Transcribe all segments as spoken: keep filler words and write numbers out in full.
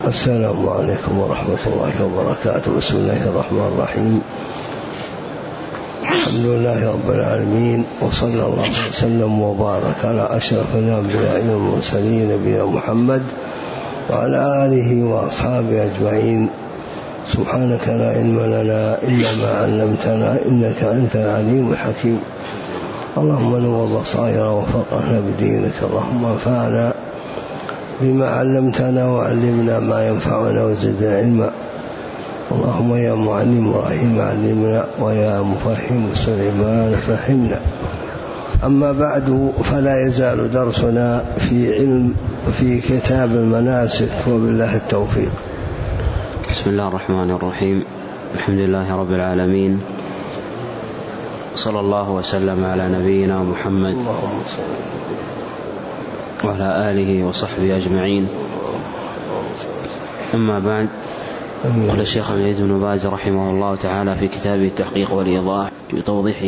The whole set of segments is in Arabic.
السلام عليكم ورحمة الله وبركاته. بسم الله الرحمن الرحيم. الحمد لله رب العالمين، وصلى الله وسلم وبارك على أشرف الأنبياء والمرسلين نبينا محمد وعلى آله وأصحابه أجمعين. سبحانك لا علم لنا إلا ما علمتنا إنك أنت العليم الحكيم. اللهم نور بصائرنا وفقهنا بدينك. اللهم انفعنا بما علمتنا وعلمنا ما ينفعنا وزدنا علما. اللهم يا معلم إبراهيم علمنا ويا مفهم سليمان فهمنا. أما بعد، فلا يزال درسنا في علم في كتاب المناسك، وبالله التوفيق. بسم الله الرحمن الرحيم. الحمد لله رب العالمين، صلى الله وسلم على نبينا محمد وعلى آله وصحبه أجمعين. أما بعد، قال الشيخ عبد العزيز بن باز رحمه الله تعالى في كتابه التحقيق والإيضاح في توضيح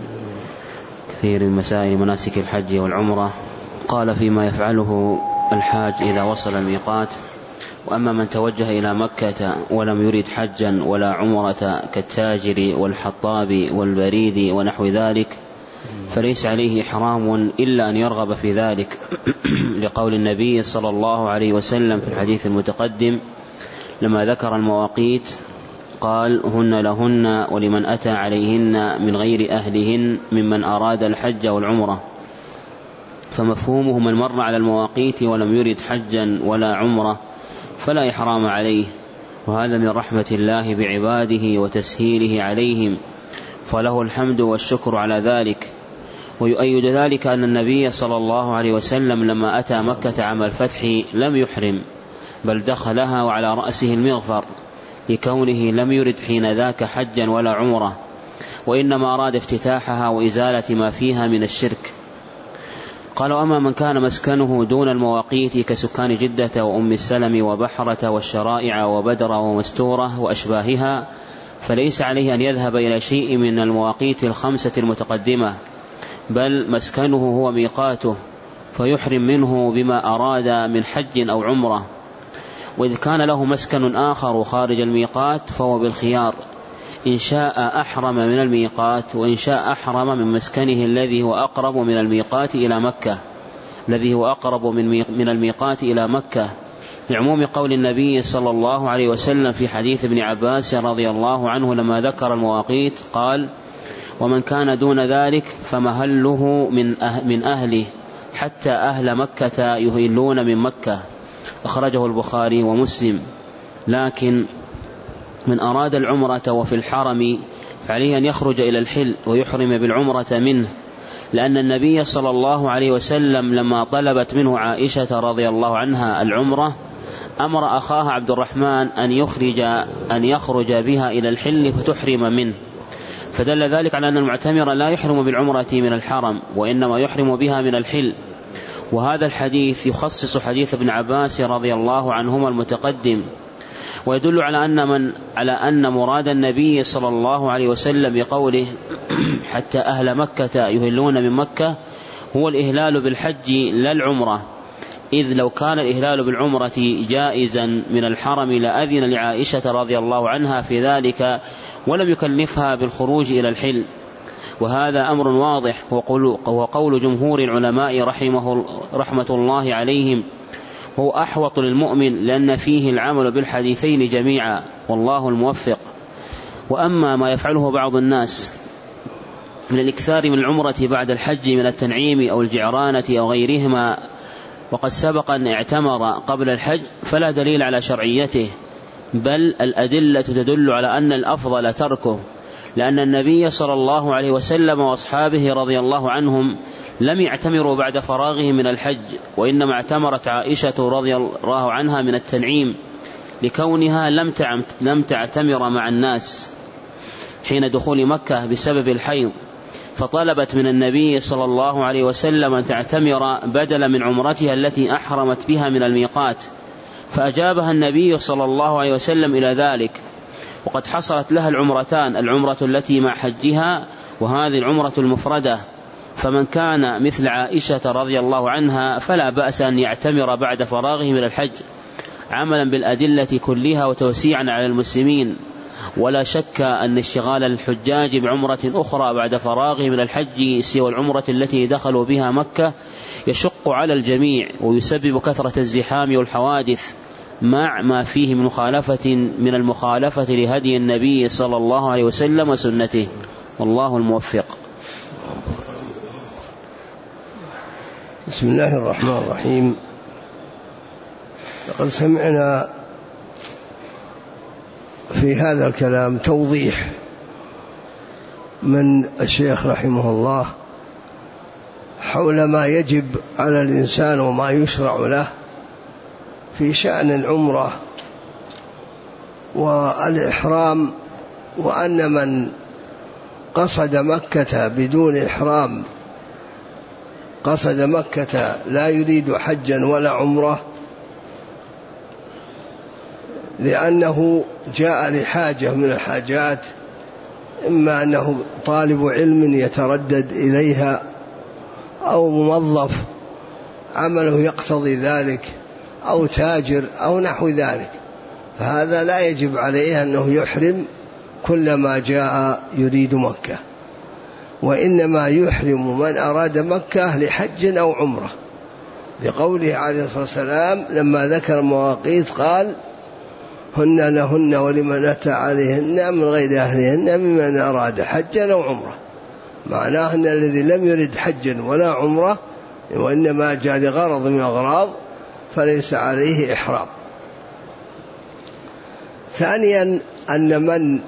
كثير من مسائل مناسك الحج والعمرة، قال فيما يفعله الحاج إذا وصل الميقات: وأما من توجه إلى مكة ولم يرد حجا ولا عمرة كالتاجر والحطاب والبريد ونحو ذلك فليس عليه حرام إلا أن يرغب في ذلك، لقول النبي صلى الله عليه وسلم في الحديث المتقدم لما ذكر المواقيت قال: هن لهن ولمن أتى عليهن من غير أهلهن ممن أراد الحج والعمرة. فمفهومه من مر على المواقيت ولم يرد حجا ولا عمرة فلا إحرام عليه، وهذا من رحمة الله بعباده وتسهيله عليهم، فله الحمد والشكر على ذلك. ويؤيد ذلك أن النبي صلى الله عليه وسلم لما أتى مكة عام الفتح لم يحرم، بل دخلها وعلى رأسه المغفر، لكونه لم يرد حين ذاك حجا ولا عمرة، وإنما أراد افتتاحها وإزالة ما فيها من الشرك. قال: أما من كان مسكنه دون المواقيت كسكان جدة وأم السلم وبحرة والشرائع وبدر ومستورة وأشباهها فليس عليه أن يذهب إلى شيء من المواقيت الخمسة المتقدمة، بل مسكنه هو ميقاته، فيحرم منه بما أراد من حج أو عمرة. وإذ كان له مسكن آخر خارج الميقات فهو بالخيار، إن شاء أحرم من الميقات، وإن شاء أحرم من مسكنه الذي هو أقرب من الميقات إلى مكة الذي هو أقرب من الميقات إلى مكة لعموم قول النبي صلى الله عليه وسلم في حديث ابن عباس رضي الله عنه لما ذكر المواقيت قال: ومن كان دون ذلك فمهله من, أه من أهله حتى أهل مكة يهلون من مكة. أخرجه البخاري ومسلم. لكن من أراد العمرة وفي الحرم فعليه أن يخرج إلى الحل ويحرم بالعمرة منه، لأن النبي صلى الله عليه وسلم لما طلبت منه عائشة رضي الله عنها العمرة أمر أخاها عبد الرحمن أن يخرج, أن يخرج بها إلى الحل فتحرم منه، فدل ذلك على أن المعتمر لا يحرم بالعمرة من الحرم، وإنما يحرم بها من الحل. وهذا الحديث يخصص حديث ابن عباس رضي الله عنهما المتقدم، ويدل على أن, من على أن مراد النبي صلى الله عليه وسلم بقوله حتى أهل مكة يهلون من مكة هو الإهلال بالحج لا العمرة، إذ لو كان الإهلال بالعمرة جائزا من الحرم لأذن لعائشة رضي الله عنها في ذلك ولم يكلفها بالخروج إلى الحل. وهذا أمر واضح، وقول جمهور العلماء رحمه رحمة الله عليهم هو أحوط للمؤمن، لأن فيه العمل بالحديثين جميعا، والله الموفق. وأما ما يفعله بعض الناس من الإكثار من العمرة بعد الحج من التنعيم أو الجعرانة أو غيرهما وقد سبق أن اعتمر قبل الحج فلا دليل على شرعيته، بل الأدلة تدل على أن الأفضل تركه، لأن النبي صلى الله عليه وسلم وأصحابه رضي الله عنهم لم يعتمروا بعد فراغه من الحج، وإنما اعتمرت عائشة رضي الله عنها من التنعيم لكونها لم تعتمر مع الناس حين دخول مكة بسبب الحيض، فطلبت من النبي صلى الله عليه وسلم أن تعتمر بدلا من عمرتها التي أحرمت بها من الميقات، فأجابها النبي صلى الله عليه وسلم إلى ذلك، وقد حصلت لها العمرتان، العمرة التي مع حجها وهذه العمرة المفردة، فمن كان مثل عائشة رضي الله عنها فلا بأس أن يعتمر بعد فراغه من الحج. عملا بالأدلة كلها وتوسيعا على المسلمين. ولا شك أن اشتغال الحجاج بعمرة أخرى بعد فراغه من الحج سوى العمرة التي دخلوا بها مكة يشق على الجميع ويسبب كثرة الزحام والحوادث، مع ما فيه من مخالفة من المخالفة لهدي النبي صلى الله عليه وسلم وسنته، والله الموفق. بسم الله الرحمن الرحيم. لقد سمعنا في هذا الكلام توضيح من الشيخ رحمه الله حول ما يجب على الإنسان وما يشرع له في شأن العمرة والإحرام، وأن من قصد مكة بدون إحرام قصد مكة لا يريد حجا ولا عمرة، لأنه جاء لحاجة من الحاجات، إما أنه طالب علم يتردد إليها أو موظف عمله يقتضي ذلك أو تاجر أو نحو ذلك، فهذا لا يجب عليه أنه يحرم كلما جاء يريد مكة، وإنما يحرم من أراد مكة لحج أو عمرة، لقوله عليه الصلاة والسلام لما ذكر المواقيت قال هن لهن ولمن أتى عليهن من غير أهلهن ممن أراد حجا أو عمرة، معناه أن الذي لم يرد حجا ولا عمرة وإنما جاء لغرض من الأغراض فليس عليه إحرام. ثانيا أن من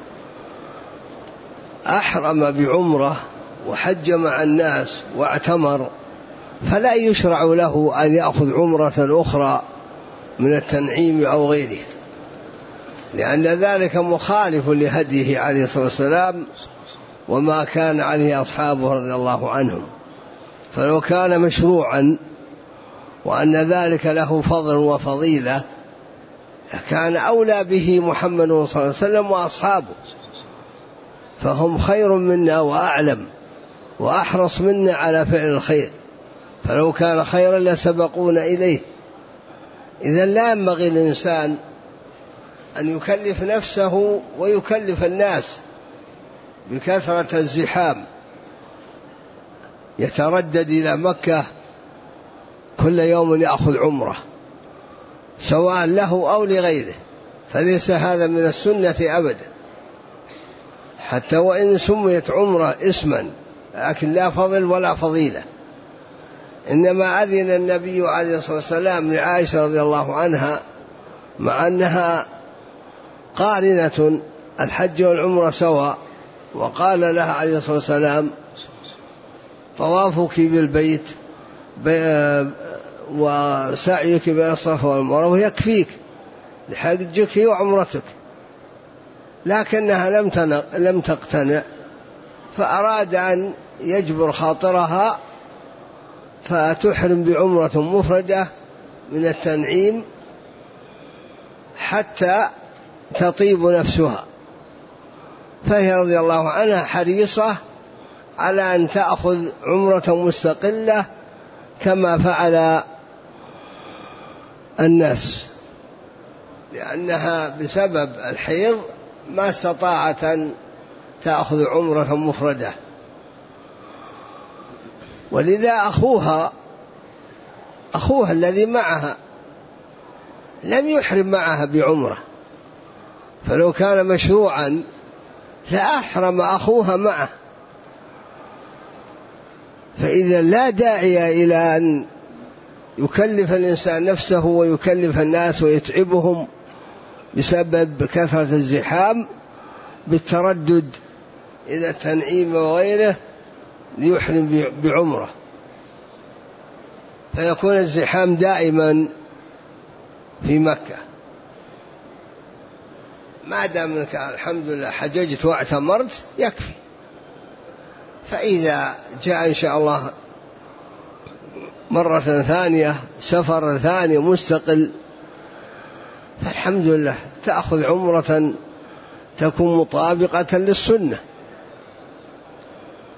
أحرم بعمرة وحج مع الناس واعتمر فلا يشرع له أن يأخذ عمرة أخرى من التنعيم أو غيره، لأن ذلك مخالف لهديه عليه الصلاة والسلام وما كان عليه أصحابه رضي الله عنهم. فلو كان مشروعا وأن ذلك له فضل وفضيلة كان أولى به محمد صلى الله عليه وسلم وأصحابه، فهم خير منا وأعلم وأحرص منا على فعل الخير، فلو كان خيرا لسبقونا إليه. إذن لا ينبغي الإنسان أن يكلف نفسه ويكلف الناس بكثرة الزحام، يتردد إلى مكة كل يوم يأخذ عمرة سواء له أو لغيره، فليس هذا من السنة أبدا، حتى وإن سميت عمرة اسما لكن لا فضل ولا فضيلة. إنما أذن النبي عليه الصلاة والسلام لعائشة رضي الله عنها مع أنها قارنة الحج والعمرة سواء، وقال لها عليه الصلاة والسلام طوافك بالبيت وسعيك بين الصفا والمروة يكفيك لحجك وعمرتك، لكنها لم لم تقتنع، فأراد أن يجبر خاطرها فتحرم بعمرة مفردة من التنعيم حتى تطيب نفسها، فهي رضي الله عنها حريصة على أن تأخذ عمرة مستقلة كما فعل الناس، لأنها بسبب الحيض ما استطاعت أن تأخذ عمرة مفردة. ولذا أخوها أخوها الذي معها لم يحرم معها بعمرة، فلو كان مشروعا لأحرم أخوها معه، فإذا لا داعي إلى أن يكلف الإنسان نفسه ويكلف الناس ويتعبهم بسبب كثرة الزحام بالتردد إلى التنعيم وغيره ليحرم بعمرة، فيكون الزحام دائما في مكة. ما دام انك الحمد لله حججت واعتمرت يكفي، فإذا جاء إن شاء الله مرة ثانية سفر ثاني مستقل فالحمد لله تأخذ عمرة تكون مطابقة للسنة.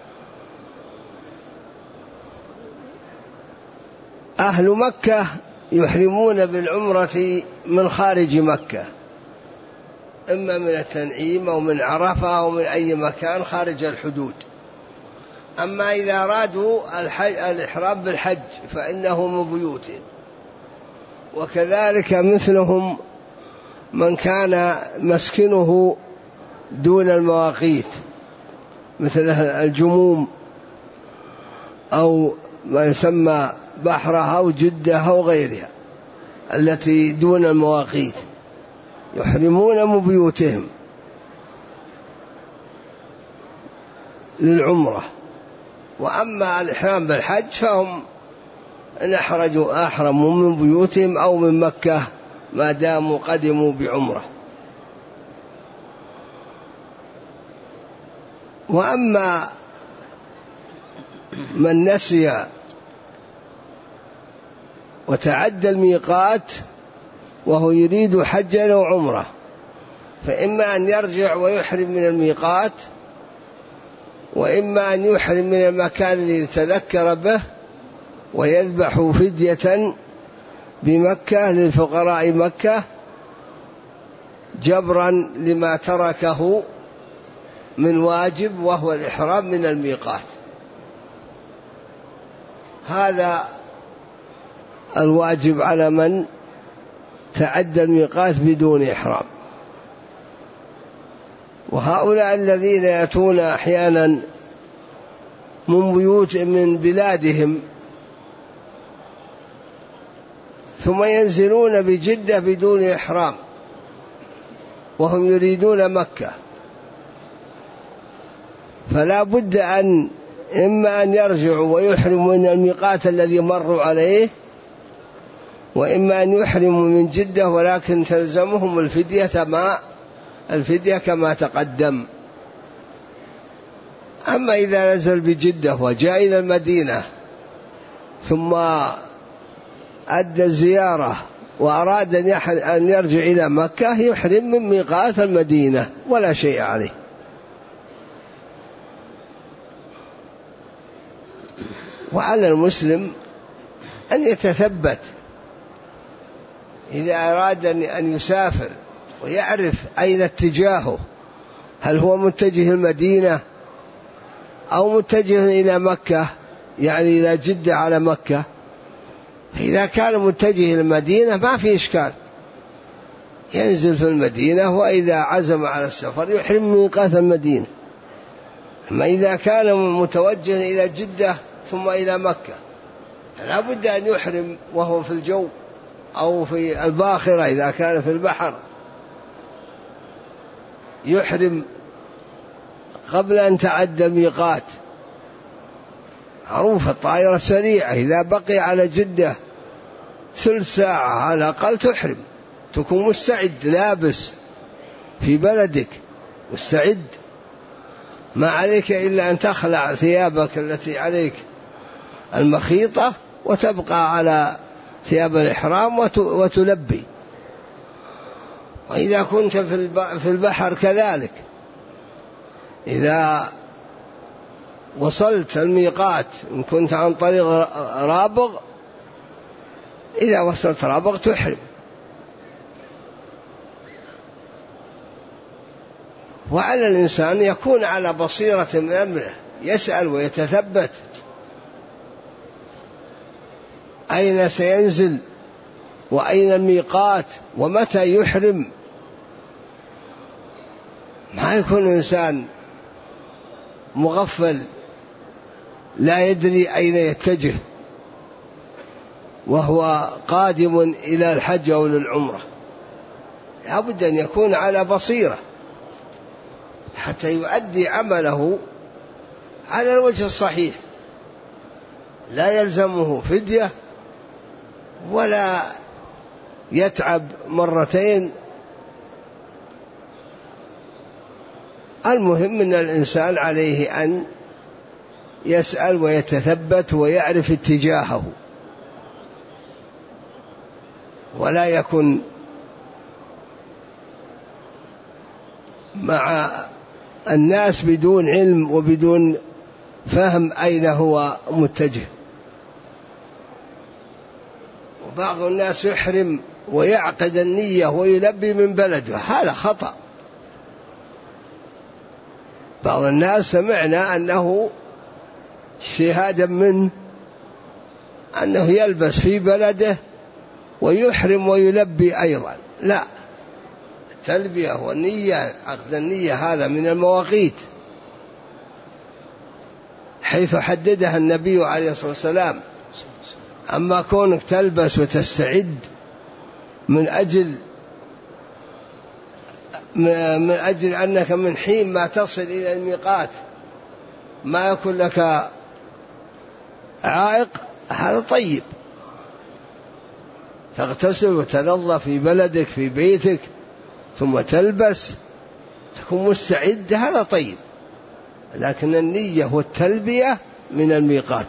أهل مكة يحرمون بالعمرة من خارج مكة، إما من التنعيم أو من عرفة أو من أي مكان خارج الحدود. أما إذا أرادوا الإحرام بالحج فإنه من بيوتهم. وكذلك مثلهم من كان مسكنه دون المواقيت مثل الجموم أو ما يسمى بحرها أو جدة أو غيرها التي دون المواقيت، يحرمون من بيوتهم للعمرة. وأما الإحرام بالحج فهم إن أحرجوا أحرموا من بيوتهم أو من مكة ما داموا قدموا بعمرة. وأما من نسي وتعدى الميقات وهو يريد حجا أو عمرة فإما أن يرجع ويحرم من الميقات، وإما أن يحرم من المكان الذي تذكر به ويذبح فدية بمكة للفقراء مكة جبرا لما تركه من واجب وهو الإحرام من الميقات. هذا الواجب على من تعدى الميقات بدون إحرام. وهؤلاء الذين يأتون أحيانا من بيوت من بلادهم ثم ينزلون بجدة بدون إحرام وهم يريدون مكة، فلا بد أن إما أن يرجعوا ويحرموا من الميقات الذي مروا عليه، وإما أن يحرموا من جدة ولكن تلزمهم الفدية ما الفدية كما تقدم. أما إذا نزل بجدة وجاء إلى المدينة ثم أدى الزيارة وأراد أن يرجع إلى مكة يحرم من ميقات المدينة ولا شيء عليه. وعلى المسلم أن يتثبت إذا أراد أن يسافر ويعرف أين اتجاهه، هل هو متجه المدينة أو متجه إلى مكة، يعني إلى جدة على مكة. إذا كان متجه المدينة ما في إشكال، ينزل في المدينة، وإذا عزم على السفر يحرم من ميقات المدينة. أما إذا كان متوجه إلى جدة ثم إلى مكة فلا بد أن يحرم وهو في الجو أو في الباخرة، إذا كان في البحر يحرم قبل أن تعدى الميقات. معروف الطائرة سريعة، إذا بقي على جدة ثلث ساعة على الأقل تحرم، تكون مستعد لابس في بلدك مستعد، ما عليك إلا أن تخلع ثيابك التي عليك المخيطة وتبقى على ثياب الإحرام وتلبي. وإذا كنت في البحر كذلك، إذا وصلت الميقات إن كنت عن طريق رابغ، إذا وصلت رابغ تحرم. وعلى الإنسان يكون على بصيرة من أمره، يسأل ويتثبت أين سينزل وأين الميقات ومتى يحرم. ما يكون إنسان مغفل لا يدري أين يتجه وهو قادم إلى الحج أو للعمرة. لا بد أن يكون على بصيرة حتى يؤدي عمله على الوجه الصحيح، لا يلزمه فدية ولا يتعب مرتين. المهم أن الإنسان عليه أن يسأل ويتثبت ويعرف اتجاهه، ولا يكن مع الناس بدون علم وبدون فهم أين هو متجه. بعض الناس يحرم ويعقد النية ويلبي من بلده، هذا خطأ. بعض الناس سمعنا أنه شهادة منه أنه يلبس في بلده ويحرم ويلبي أيضا، لا، التلبية والنية عقد النية هذا من المواقيت حيث حددها النبي عليه الصلاة والسلام. أما كونك تلبس وتستعد من أجل من أجل أنك من حين ما تصل إلى الميقات ما يكون لك عائق، هذا طيب. تغتسل وتنظف في بلدك في بيتك ثم تلبس تكون مستعد، هذا طيب. لكن النية والتلبية من الميقات.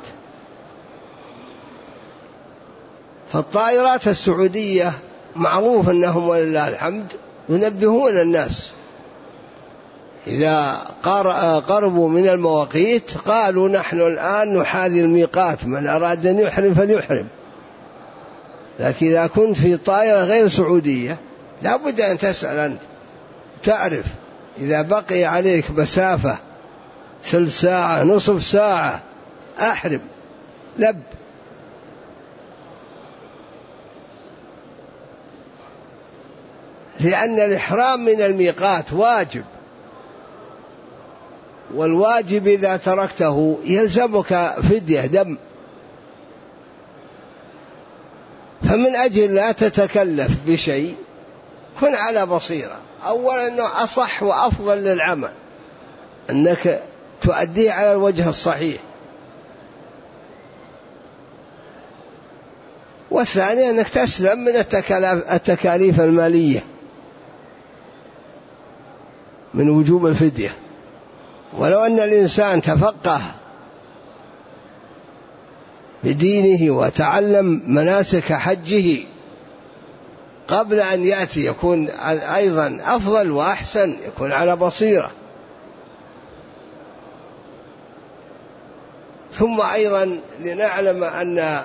فالطائرات السعودية معروف أنهم ولله الحمد ينبهون الناس إذا قربوا من المواقيت، قالوا نحن الآن نحاذي الميقات، من أراد أن يحرم فليحرم. لكن إذا كنت في طائرة غير سعودية لا بد أن تسأل أنت، تعرف إذا بقي عليك مسافة ثلث ساعة نصف ساعة أحرم لب. لأن الإحرام من الميقات واجب، والواجب إذا تركته يلزمك فدية دم. فمن أجل لا تتكلف بشيء كن على بصيرة. أولا أنه أصح وأفضل للعمل أنك تؤديه على الوجه الصحيح، والثاني أنك تسلم من التكاليف المالية من وجوب الفدية. ولو أن الإنسان تفقه بدينه وتعلم مناسك حجه قبل أن يأتي يكون أيضا أفضل وأحسن، يكون على بصيرة. ثم أيضا لنعلم أن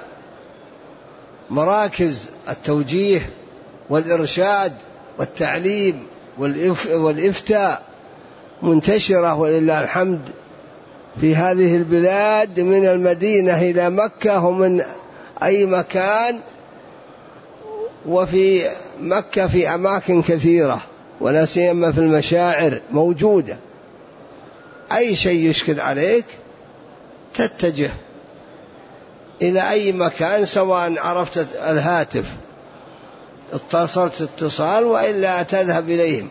مراكز التوجيه والإرشاد والتعليم والإفتاء منتشرة ولله الحمد في هذه البلاد، من المدينة إلى مكة ومن أي مكان، وفي مكة في أماكن كثيرة ولا سيما في المشاعر موجودة. أي شيء يشكل عليك تتجه إلى أي مكان، سواء عرفت الهاتف اتصلت اتصال وإلا تذهب إليهم،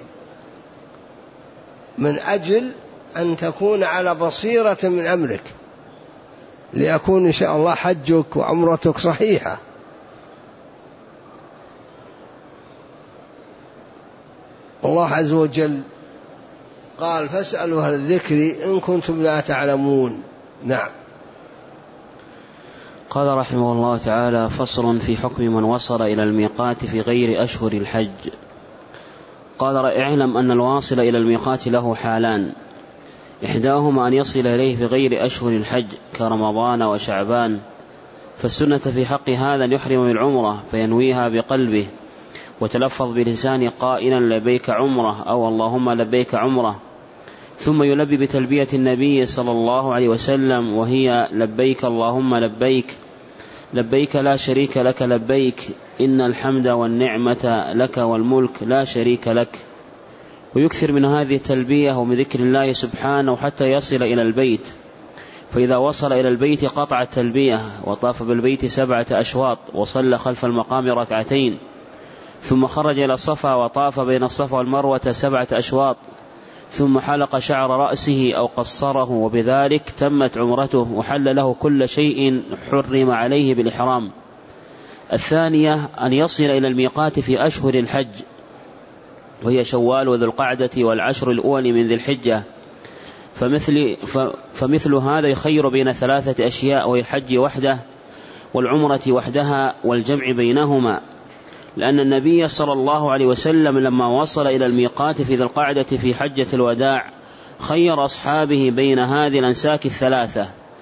من أجل أن تكون على بصيرة من أمرك، ليكون إن شاء الله حجك وعمرتك صحيحة. الله عز وجل قال فاسألوا أهل الذكر إن كنتم لا تعلمون. نعم. قال رحمه الله تعالى: فصل في حكم من وصل إلى الميقات في غير أشهر الحج. قال: اعلم أن الواصل إلى الميقات له حالان، إحداهما أن يصل إليه في غير أشهر الحج كرمضان وشعبان، فالسنة في حق هذا أن يحرم بالعمرة فينويها بقلبه وتلفظ بلسانه قائلا لبيك عمرة أو اللهم لبيك عمرة، ثم يلبي بتلبية النبي صلى الله عليه وسلم وهي لبيك اللهم لبيك لبيك لا شريك لك لبيك إن الحمد والنعمة لك والملك لا شريك لك. ويكثر من هذه التلبية ومن ذكر الله سبحانه حتى يصل إلى البيت، فإذا وصل إلى البيت قطع التلبية وطاف بالبيت سبعة أشواط وصلى خلف المقام ركعتين، ثم خرج إلى الصفا وطاف بين الصفا والمروة سبعة أشواط، ثم حلق شعر رأسه أو قصره، وبذلك تمت عمرته وحل له كل شيء حرم عليه بالإحرام. الثانية أن يصل إلى الميقات في أشهر الحج وهي شوال وذو القعدة والعشر الأول من ذي الحجة، فمثل, فمثل هذا يخير بين ثلاثة أشياء وهي الحج وحده والعمرة وحدها والجمع بينهما، لأن النبي صلى الله عليه وسلم لما وصل إلى الميقات في ذي القعدة في حجة الوداع خير أصحابه بين هذه الأنساك الثلاثة،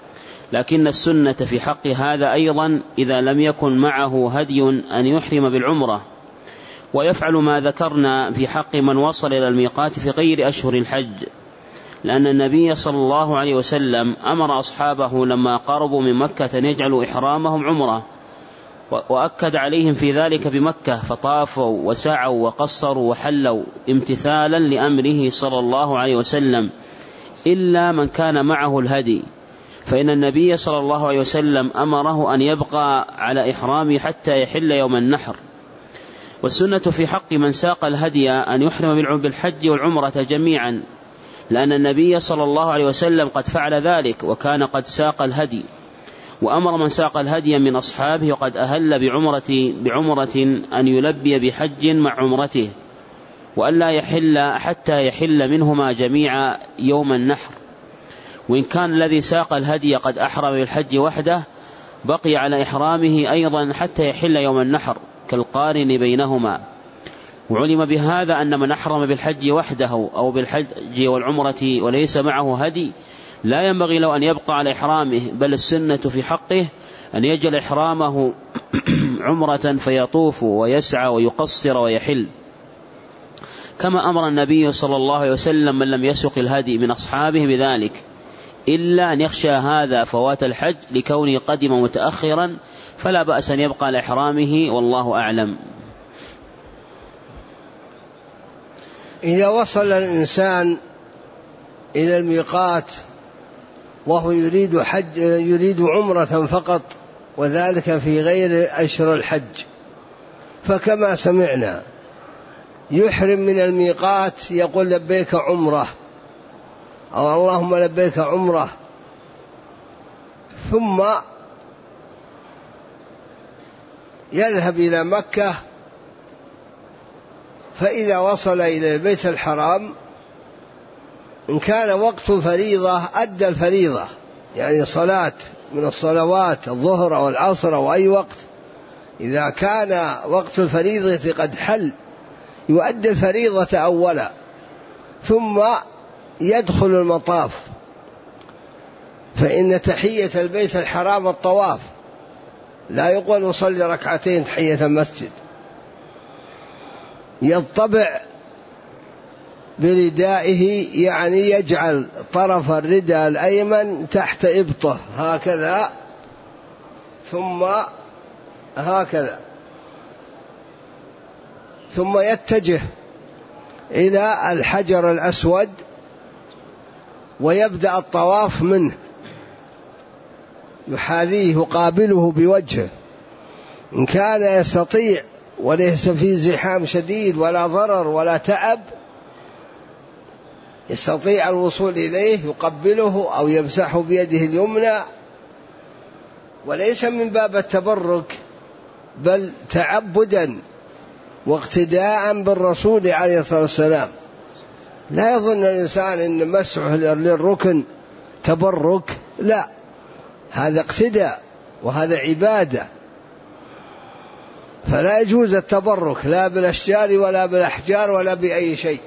لكن السنة في حق هذا أيضا إذا لم يكن معه هدي أن يحرم بالعمرة، ويفعل ما ذكرنا في حق من وصل إلى الميقات في غير أشهر الحج، لأن النبي صلى الله عليه وسلم أمر أصحابه لما قربوا من مكة أن يجعلوا إحرامهم عمرة، وأكد عليهم في ذلك بمكة، فطافوا وسعوا وقصروا وحلوا امتثالا لأمره صلى الله عليه وسلم، إلا من كان معه الهدي، فإن النبي صلى الله عليه وسلم أمره أن يبقى على إحرامه حتى يحل يوم النحر. والسنة في حق من ساق الهدي أن يحرم بالحج والعمرة جميعا، لأن النبي صلى الله عليه وسلم قد فعل ذلك وكان قد ساق الهدي، وأمر من ساق الهدي من أصحابه وقد أهل بعمرة, بعمرة أن يلبي بحج مع عمرته، وألا يحل حتى يحل منهما جميعا يوم النحر. وإن كان الذي ساق الهدي قد أحرم بالحج وحده بقي على إحرامه أيضا حتى يحل يوم النحر كالقارن بينهما. وعلم بهذا أن من أحرم بالحج وحده أو بالحج والعمرة وليس معه هدي لا ينبغي له أن يبقى على إحرامه، بل السنة في حقه أن يجعل إحرامه عمرة فيطوف ويسعى ويقصر ويحل، كما أمر النبي صلى الله عليه وسلم من لم يسق الهدي من أصحابه بذلك، إلا أن يخشى هذا فوات الحج لكونه قدم متأخرا، فلا بأس أن يبقى على إحرامه، والله أعلم. إذا وصل الإنسان إلى الميقات وهو يريد حج يريد عمرة فقط، وذلك في غير أشهر الحج، فكما سمعنا يحرم من الميقات يقول لبيك عمرة أو اللهم لبيك عمرة، ثم يذهب إلى مكة، فإذا وصل إلى البيت الحرام إن كان وقت فريضة أدى الفريضة، يعني صلاة من الصلوات الظهر أو العصر أو أي وقت، إذا كان وقت الفريضة قد حل يؤدي الفريضة أولا، ثم يدخل المطاف، فإن تحية البيت الحرام الطواف، لا يقول وصلي ركعتين تحية المسجد. يطبع بردائه، يعني يجعل طرف الرداء الأيمن تحت إبطه هكذا، ثم هكذا، ثم يتجه إلى الحجر الأسود ويبدأ الطواف منه، يحاذيه يقابله بوجهه، إن كان يستطيع وليس فيه زحام شديد ولا ضرر ولا تعب يستطيع الوصول إليه يقبله أو يمسحه بيده اليمنى، وليس من باب التبرك بل تعبدا واقتداء بالرسول عليه الصلاة والسلام. لا يظن الإنسان أن مسحه للركن تبرك، لا، هذا اقتداء وهذا عبادة، فلا يجوز التبرك لا بالأشجار ولا بالأحجار ولا بأي شيء.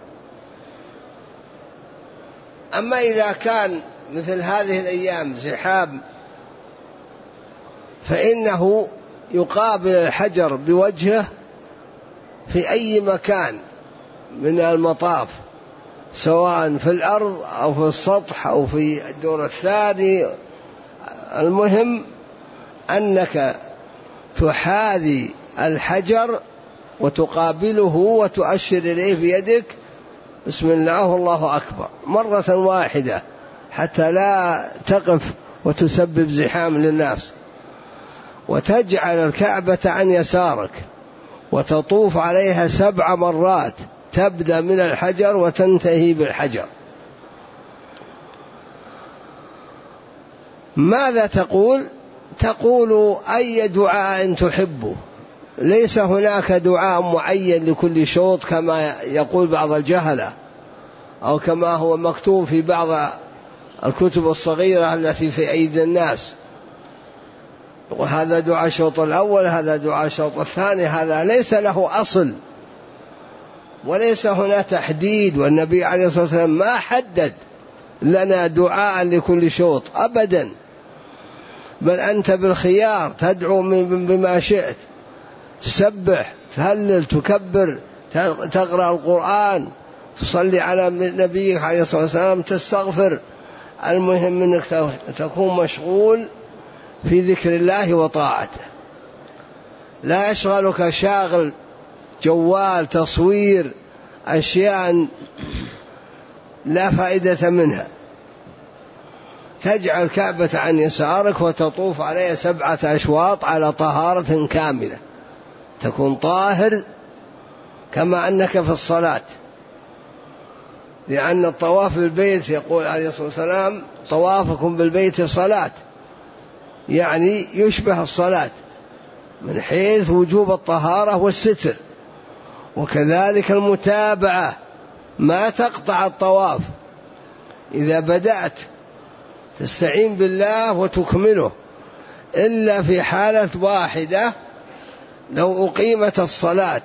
أما إذا كان مثل هذه الأيام زحام فإنه يقابل الحجر بوجهه في أي مكان من المطاف، سواء في الأرض أو في السطح أو في الدور الثاني، المهم أنك تحاذي الحجر وتقابله وتؤشر إليه بيدك بسم الله والله أكبر مرة واحدة، حتى لا تقف وتسبب زحام للناس، وتجعل الكعبة عن يسارك وتطوف عليها سبع مرات، تبدأ من الحجر وتنتهي بالحجر. ماذا تقول؟ تقول أي دعاء تحبه، ليس هناك دعاء معين لكل شوط كما يقول بعض الجهلة أو كما هو مكتوب في بعض الكتب الصغيرة التي في أيدي الناس، وهذا دعاء الشوط الأول، هذا دعاء الشوط الثاني، هذا ليس له أصل وليس هنا تحديد، والنبي عليه الصلاة والسلام ما حدد لنا دعاء لكل شوط أبدا، بل أنت بالخيار، تدعو بما شئت، تسبح، تهلل، تكبر، تقرأ القرآن، تصلي على نبيك عليه الصلاة والسلام، تستغفر. المهم أنك تكون مشغول في ذكر الله وطاعته، لا يشغلك شاغل، جوال، تصوير، أشياء لا فائدة منها. تجعل الكعبة عن يسارك وتطوف عليها سبعة أشواط على طهارة كاملة، تكون طاهر كما أنك في الصلاة، لأن الطواف بالبيت يقول عليه الصلاة والسلام طوافكم بالبيت صلاة، يعني يشبه الصلاة من حيث وجوب الطهارة والستر. وكذلك المتابعة، ما تقطع الطواف، إذا بدأت تستعين بالله وتكمله، إلا في حالة واحدة، لو أقيمت الصلاة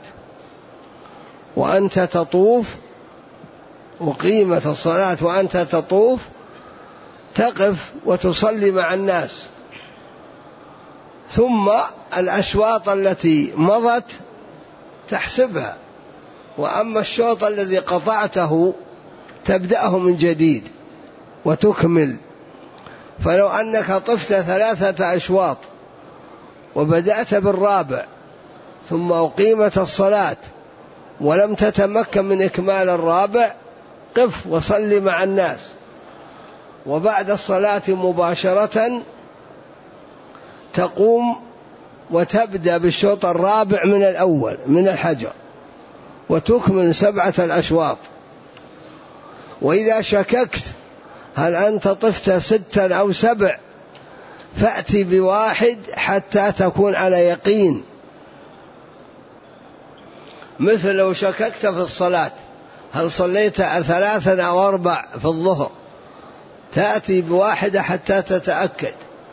وأنت تطوف، أقيمت الصلاة وأنت تطوف، تقف وتصلي مع الناس، ثم الأشواط التي مضت تحسبها، وأما الشوط الذي قطعته تبدأه من جديد وتكمل. فلو أنك طفت ثلاثة أشواط وبدأت بالرابع ثم أقيمت الصلاة ولم تتمكن من إكمال الرابع، قف وصلي مع الناس، وبعد الصلاة مباشرة تقوم وتبدأ بالشوط الرابع من الأول من الحجر وتكمل سبعة الأشواط. وإذا شككت هل أنت طفت ستا أو سبع، فأتي بواحد حتى تكون على يقين. مثل لو شككت في الصلاة هل صليت ثلاثا أو أربع في الظهر، تأتي بواحدة حتى تتأكد.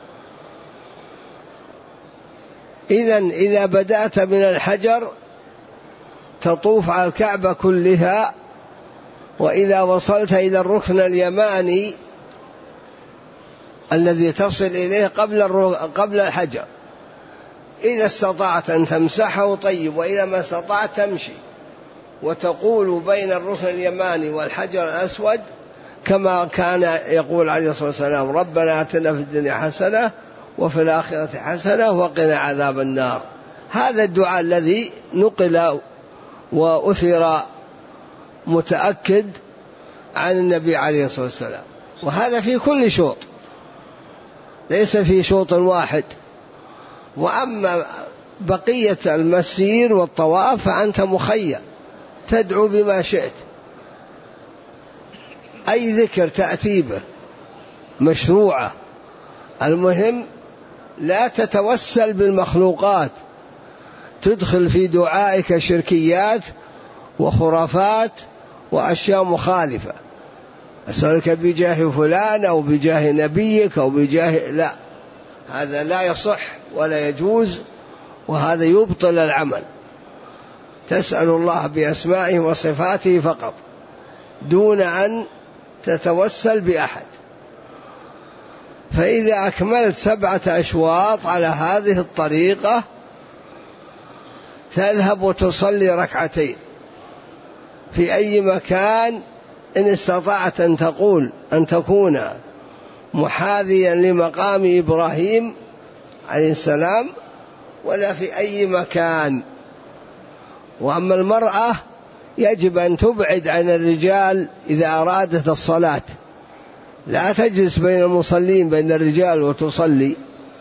إذن إذا بدأت من الحجر تطوف على الكعبة كلها، وإذا وصلت إلى الركن اليماني الذي تصل إليه قبل قبل الحجر، إذا استطعت أن تمسحه طيب، وإذا ما استطعت تمشي وتقول بين الركن اليماني والحجر الأسود كما كان يقول عليه الصلاة والسلام: ربنا آتنا في الدنيا حسنة وفي الآخرة حسنة وقنا عذاب النار. هذا الدعاء الذي نقل وأثر متأكد عن النبي عليه الصلاة والسلام، وهذا في كل شوط، ليس في شوط واحد. وأما بقية المسير والطواف فأنت مخير، تدعو بما شئت، أي ذكر تأتي به مشروعة. المهم لا تتوسل بالمخلوقات، تدخل في دعائك شركيات وخرافات وأشياء مخالفة، أسألك بجاه فلان أو بجاه نبيك أو بجاه، لا، هذا لا يصح ولا يجوز، وهذا يبطل العمل. تسأل الله بأسمائه وصفاته فقط دون أن تتوسل بأحد. فإذا أكملت سبعة أشواط على هذه الطريقة تذهب وتصلي ركعتين في أي مكان، إن استطعت أن تقول أن تكون محاذيا لمقام إبراهيم عليه السلام، ولا في أي مكان. وأما المرأة يجب أن تبعد عن الرجال إذا أرادت الصلاة، لا تجلس بين المصلين بين الرجال وتصلي.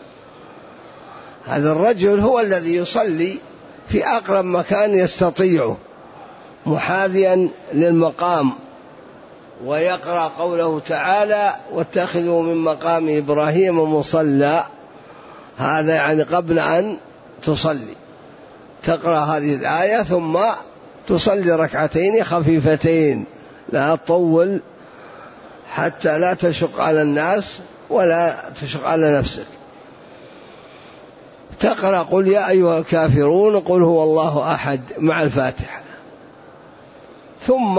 هذا الرجل هو الذي يصلي في أقرب مكان يستطيعه محاذيا للمقام، ويقرأ قوله تعالى: واتخذوا من مقام إبراهيم مصلى. هذا يعني قبل أن تصلي تقرأ هذه الآية ثم تصلي ركعتين خفيفتين، لا تطول حتى لا تشق على الناس ولا تشق على نفسك. تقرأ قل يا أيها الكافرون، قل هو الله أحد مع الفاتحة، ثم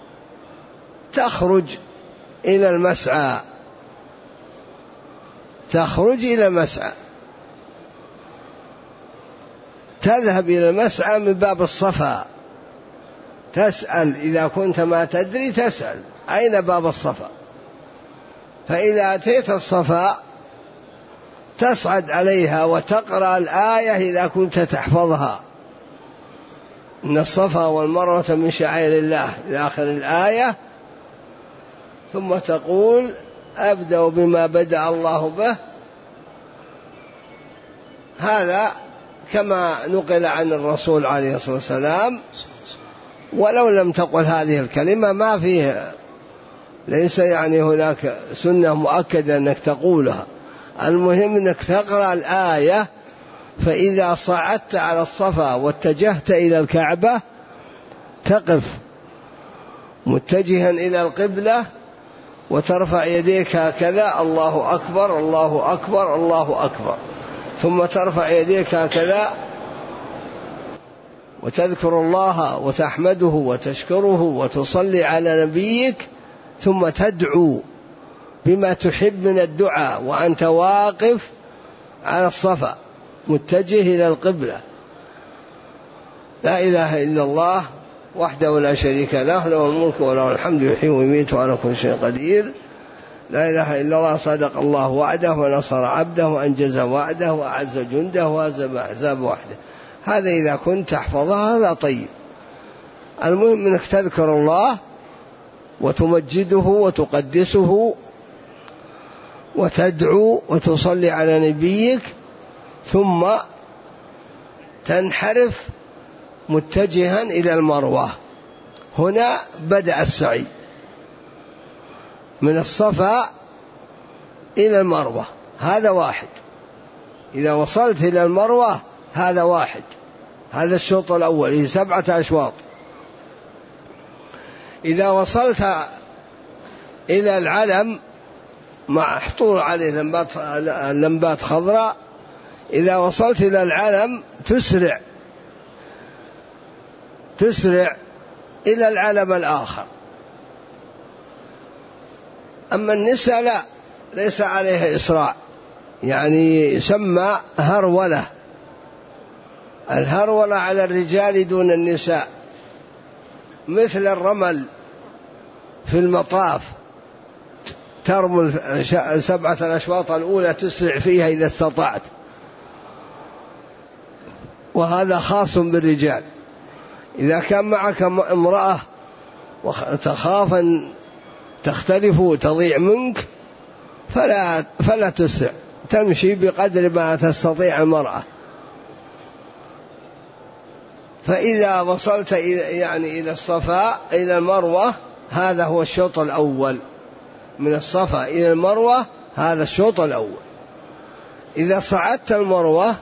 تخرج إلى المسعى تخرج إلى المسعى، تذهب إلى المسعى من باب الصفا، تسأل إذا كنت ما تدري تسأل أين باب الصفا، فإذا أتيت الصفا تصعد عليها وتقرأ الآية إذا كنت تحفظها، إن الصفا والمروة من شعائر الله إلى آخر الآية، ثم تقول أبدأ بما بدأ الله به. هذا كما نقل عن الرسول عليه الصلاة والسلام، ولو لم تقل هذه الكلمة ما فيه، ليس يعني هناك سنة مؤكدة أنك تقولها، المهم أنك تقرأ الآية. فإذا صعدت على الصفا واتجهت إلى الكعبة تقف متجها إلى القبلة وترفع يديك هكذا، الله أكبر الله أكبر الله أكبر، ثم ترفع يديك هكذا وتذكر الله وتحمده وتشكره وتصلي على نبيك، ثم تدعو بما تحب من الدعاء وأنت واقف على الصفا متجه إلى القبلة. لا إله إلا الله وحده لا شريك له، له الملك وله الحمد يحيي ويميت وعلى كل شيء قدير. لا إله إلا الله صدق الله وعده ونصر عبده وأنجز وعده وأعز جنده وهزم أحزاب وحده. هذا إذا كنت تحفظها لا طيب. المهم أنك تذكر الله وتمجده وتقدسه وتدعو وتصلي على نبيك، ثم تنحرف متجها إلى المروة. هنا بدأ السعي من الصفا إلى المروة، هذا واحد. إذا وصلت إلى المروة هذا واحد، هذا الشوط الأول، هي سبعة أشواط. إذا وصلت إلى العلم مع حطول عليه لمبات, لمبات خضراء، إذا وصلت إلى العلم تسرع تسرع إلى العلم الآخر. أما النساء لا، ليس عليها إسراع، يعني يسمى هرولة. الهرولة على الرجال دون النساء، مثل الرمل في المطاف، ترمل سبعة الأشواط الأولى تسرع فيها إذا استطعت، وهذا خاص بالرجال. إذا كان معك امرأة وتخاف أن تختلف وتضيع منك فلا, فلا تسرع، تمشي بقدر ما تستطيع المرأة. فإذا وصلت يعني إلى الصفا إلى المروة، هذا هو الشوط الأول من الصفا إلى المروة، هذا الشوط الأول. إذا صعدت المروة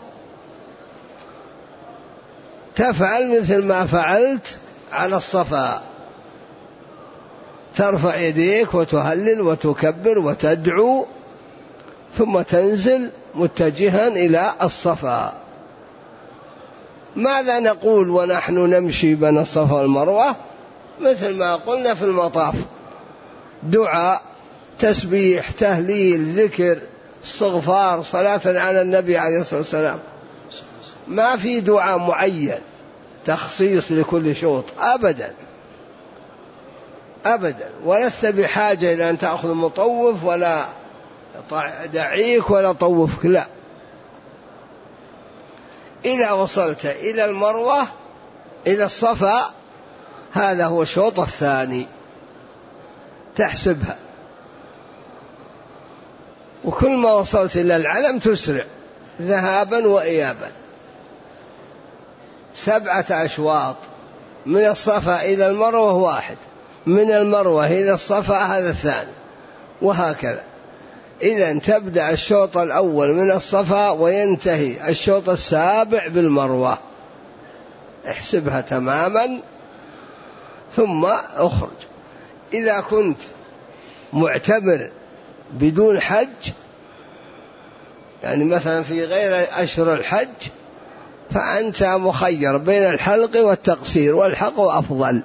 تفعل مثل ما فعلت على الصفا، ترفع يديك وتهلل وتكبر وتدعو، ثم تنزل متجها إلى الصفا. ماذا نقول ونحن نمشي بين الصفا والمروة؟ مثل ما قلنا في المطاف، دعاء، تسبيح، تهليل، ذكر، استغفار، صلاة على النبي عليه الصلاة والسلام. ما في دعاء معين تخصيص لكل شوط أبدا أبدا، ولست بحاجة إلى أن تأخذ مطوف ولا دعيك ولا طوفك، لا. إذا وصلت إلى المروة إلى الصفا، هذا هو الشوط الثاني، تحسبها، وكل ما وصلت إلى العلم تسرع ذهابا وإيابا. سبعة أشواط من الصفا إلى المروة واحد، من المروة إلى الصفا هذا الثاني، وهكذا. إذن تبدأ الشوط الأول من الصفا وينتهي الشوط السابع بالمروة، احسبها تماما ثم اخرج. إذا كنت معتمر بدون حج، يعني مثلا في غير أشهر الحج، فأنت مخير بين الحلق والتقصير، والحلق أفضل،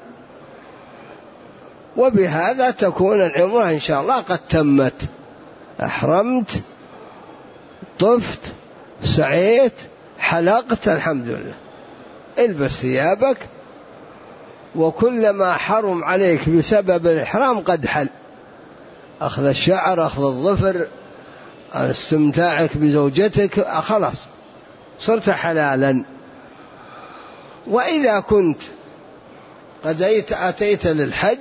وبهذا تكون العمرة إن شاء الله قد تمت، أحرمت طفت سعيت حلقت الحمد لله، البس ثيابك، وكل ما حرم عليك بسبب الإحرام قد حل، أخذ الشعر، أخذ الظفر، استمتاعك بزوجتك، خلاص صرت حلالا. وإذا كنت قد أتيت للحج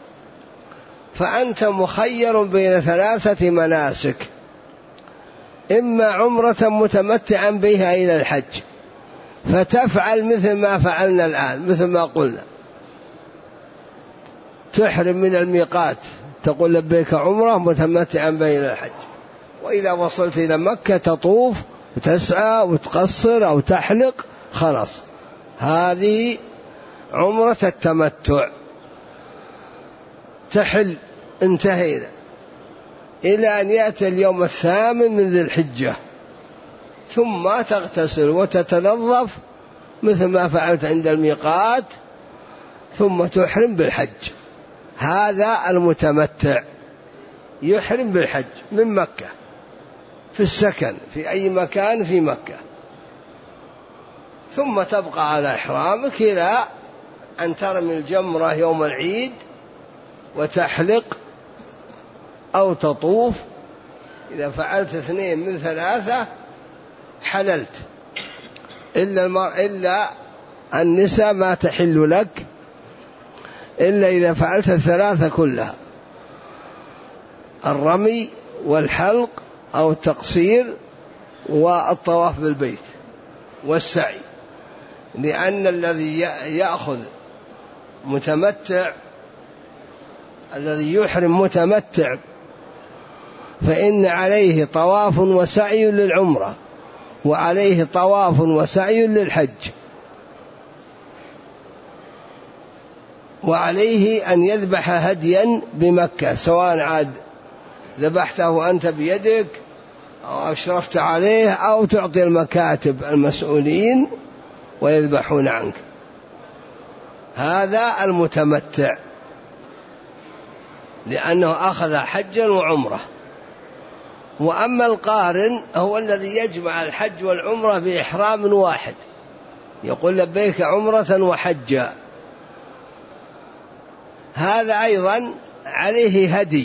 فأنت مخير بين ثلاثة مناسك، إما عمرة متمتعا بها إلى الحج فتفعل مثل ما فعلنا الآن، مثل ما قلنا، تحرم من الميقات تقول لبيك عمرة متمتعا بها إلى الحج، وإذا وصلت إلى مكة تطوف وتسعى وتقصر أو تحلق، خلاص هذه عمرة التمتع، تحل، انتهينا، إلى أن يأتي اليوم الثامن من ذي الحجة، ثم تغتسل وتتنظف مثل ما فعلت عند الميقات، ثم تحرم بالحج. هذا المتمتع يحرم بالحج من مكة في السكن في أي مكان في مكة، ثم تبقى على إحرامك إلى أن ترمي الجمرة يوم العيد وتحلق أو تطوف. إذا فعلت اثنين من ثلاثة حللت، إلا, المر... إلا النساء ما تحل لك إلا إذا فعلت الثلاثة كلها، الرمي والحلق أو التقصير والطواف بالبيت والسعي، لأن الذي يأخذ متمتع الذي يحرم متمتع فإن عليه طواف وسعي للعمرة وعليه طواف وسعي للحج، وعليه أن يذبح هديا بمكة، سواء عاد ذبحته أنت بيدك أو أشرفت عليه أو تعطي المكاتب المسؤولين ويذبحون عنك. هذا المتمتع لأنه أخذ حجا وعمرة. وأما القارن هو الذي يجمع الحج والعمرة بإحرام واحد، يقول لبيك عمرة وحجا، هذا أيضا عليه هدي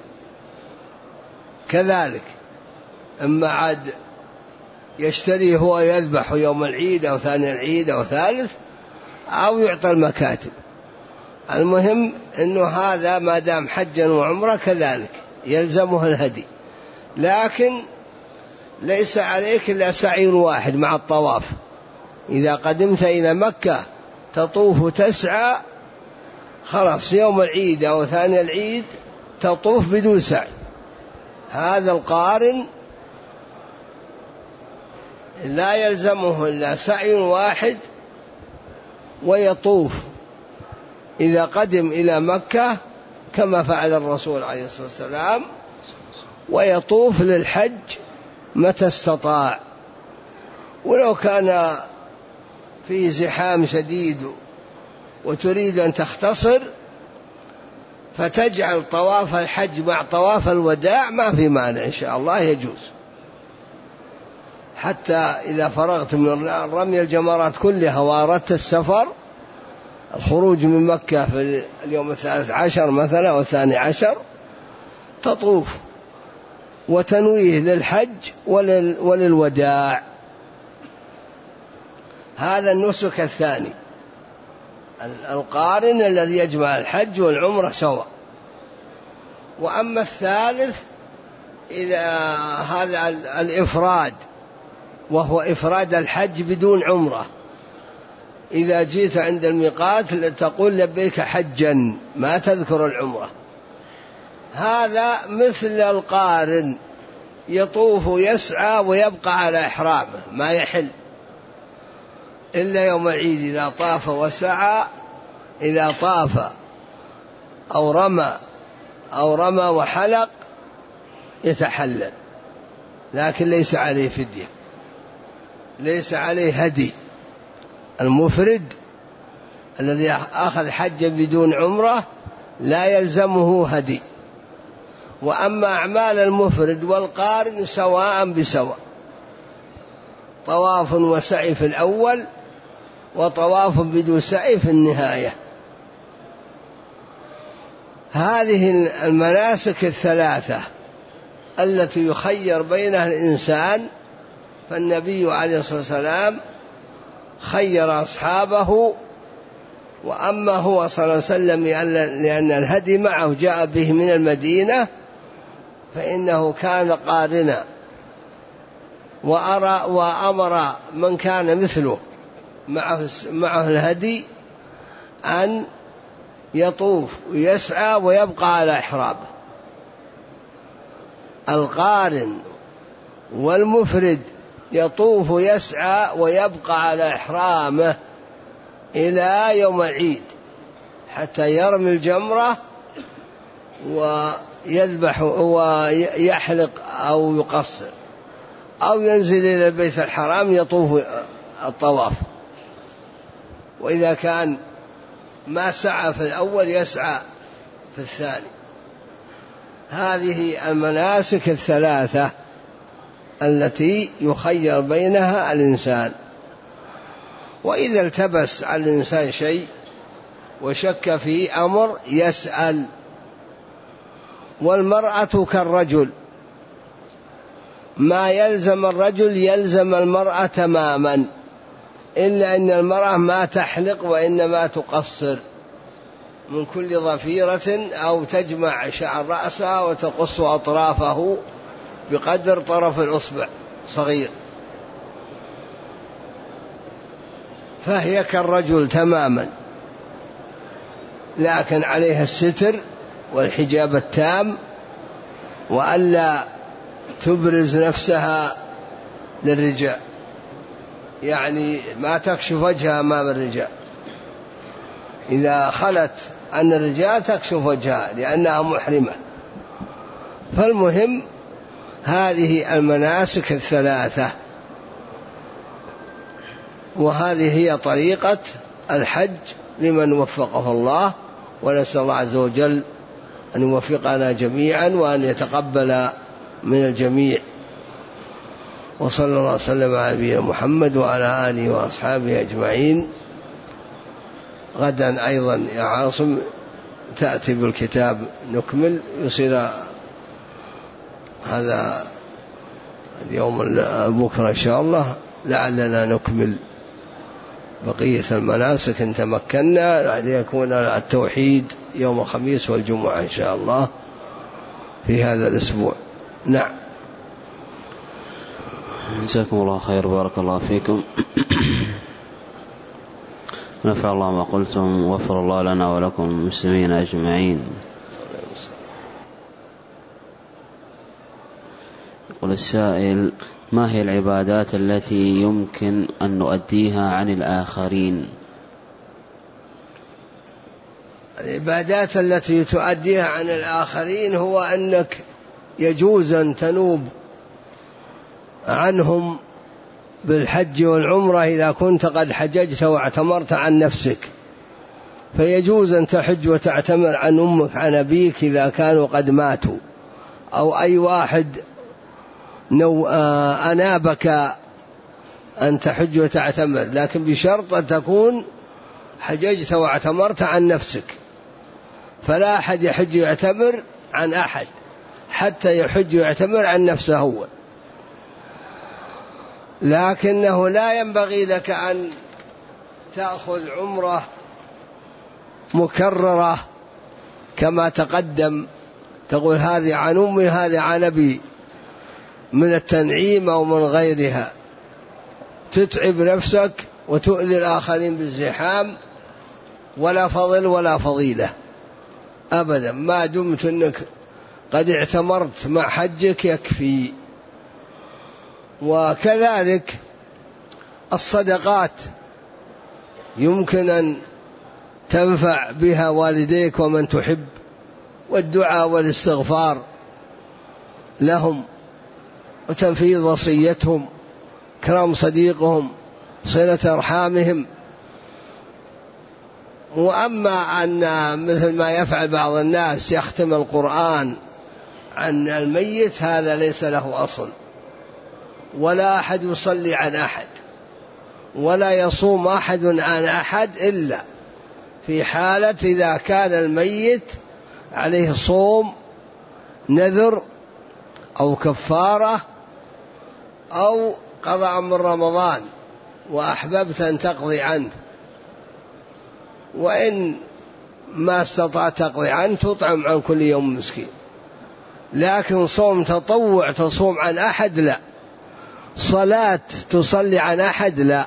كذلك، أما عاد يشتري هو يذبح يوم العيد أو ثاني العيد أو ثالث أو يعطى المكاتب، المهم أنه هذا ما دام حجا وعمرة كذلك يلزمه الهدي، لكن ليس عليك إلا سعي واحد مع الطواف. إذا قدمت إلى مكة تطوف وتسعى، خلاص يوم العيد أو ثاني العيد تطوف بدون سعي. هذا القارن لا يلزمه إلا سعي واحد ويطوف إذا قدم إلى مكة كما فعل الرسول عليه الصلاة والسلام، ويطوف للحج متى استطاع. ولو كان في زحام شديد وتريد أن تختصر فتجعل طواف الحج مع طواف الوداع ما في مانع، إن شاء الله يجوز، حتى إذا فرغت من رمي الجمرات كلها وأردت السفر الخروج من مكة في اليوم الثالث عشر مثلا أو الثاني عشر تطوف وتنويه للحج ولل وللوداع. هذا النسك الثاني، القارن الذي يجمع الحج والعمرة سواء. وأما الثالث إذا هذا الإفراد، وهو إفراد الحج بدون عمرة، إذا جئت عند الميقات تقول لبيك حجا ما تذكر العمرة، هذا مثل القارن يطوف يسعى ويبقى على إحرامه ما يحل إلا يوم العيد إذا طاف وسعى، إذا طاف أو رمى أو رمى وحلق يتحلل، لكن ليس عليه فدية، ليس عليه هدي. المفرد الذي أخذ حجا بدون عمرة لا يلزمه هدي. وأما أعمال المفرد والقارن سواء بسواء، طواف وسعي في الأول وطواف بدون سعي في النهاية. هذه المناسك الثلاثة التي يخير بينها الإنسان، فالنبي عليه الصلاة والسلام خير أصحابه، وأما هو صلى الله عليه وسلم لأن الهدي معه جاء به من المدينة فإنه كان قارنا، وأرى وأمر من كان مثله معه, معه الهدي أن يطوف ويسعى ويبقى على إحرامه. القارن والمفرد يطوف ويسعى ويبقى على إحرامه إلى يوم العيد حتى يرمي الجمرة ويذبح ويحلق أو يقصر أو ينزل إلى البيت الحرام يطوف الطواف، وإذا كان ما سعى في الأول يسعى في الثاني. هذه المناسك الثلاثة التي يخير بينها الإنسان. وإذا التبس على الإنسان شيء وشك في أمر يسأل. والمرأة كالرجل، ما يلزم الرجل يلزم المرأة تماما، إلا أن المرأة ما تحلق وإنما تقصر من كل ضفيرة أو تجمع شعر رأسها وتقص أطرافه بقدر طرف الأصبع صغير، فهي كالرجل تماما، لكن عليها الستر والحجاب التام، وألا تبرز نفسها للرجال، يعني ما تكشف وجهها أمام الرجال، إذا خلت عن الرجال تكشف وجهها لأنها محرمة. فالمهم هذه المناسك الثلاثة، وهذه هي طريقة الحج لمن وفقه الله، ونسأل الله عز وجل أن يوفقنا جميعا وأن يتقبل من الجميع. وصلى الله وسلم على نبينا محمد وعلى آله وأصحابه أجمعين. غدا أيضا يا عاصم تأتي بالكتاب نكمل، يصير هذا اليوم بكرة إن شاء الله لعلنا نكمل بقية المناسك إن تمكنا، ليكون التوحيد يوم الخميس والجمعة إن شاء الله في هذا الأسبوع. نعم. جزاكم الله خير، بارك الله فيكم، نفع الله ما قلتم، وغفر الله لنا ولكم المسلمين أجمعين. يقول السائل: ما هي العبادات التي يمكن أن نؤديها عن الآخرين؟ العبادات التي تؤديها عن الآخرين هو أنك يجوز أن تنوب عنهم بالحج والعمرة إذا كنت قد حججت واعتمرت عن نفسك، فيجوز أن تحج وتعتمر عن أمك عن أبيك إذا كانوا قد ماتوا، أو أي واحد نو أنابك أن تحج وتعتمر، لكن بشرط أن تكون حججت واعتمرت عن نفسك، فلا أحد يحج ويعتمر عن أحد حتى يحج ويعتمر عن نفسه هو. لكنه لا ينبغي لك أن تأخذ عمرة مكررة كما تقدم، تقول هذه عن أمي هذه عن أبي، من التنعيم أو من غيرها، تتعب نفسك وتؤذي الآخرين بالزحام، ولا فضل ولا فضيلة أبدا، ما دمت أنك قد اعتمرت مع حجك يكفي. وكذلك الصدقات يمكن أن تنفع بها والديك ومن تحب، والدعاء والاستغفار لهم وتنفيذ وصيتهم، كرم صديقهم، صلة أرحامهم. وأما أن مثل ما يفعل بعض الناس يختم القرآن عن الميت هذا ليس له أصل، ولا أحد يصلي عن أحد، ولا يصوم أحد عن أحد إلا في حالة إذا كان الميت عليه صوم نذر أو كفارة أو قضاء من رمضان وأحببت أن تقضي عنه، وإن ما استطعت تقضي عنه تطعم عن كل يوم مسكين. لكن صوم تطوع تصوم عن أحد لا، صلاة تصلي عن أحد لا،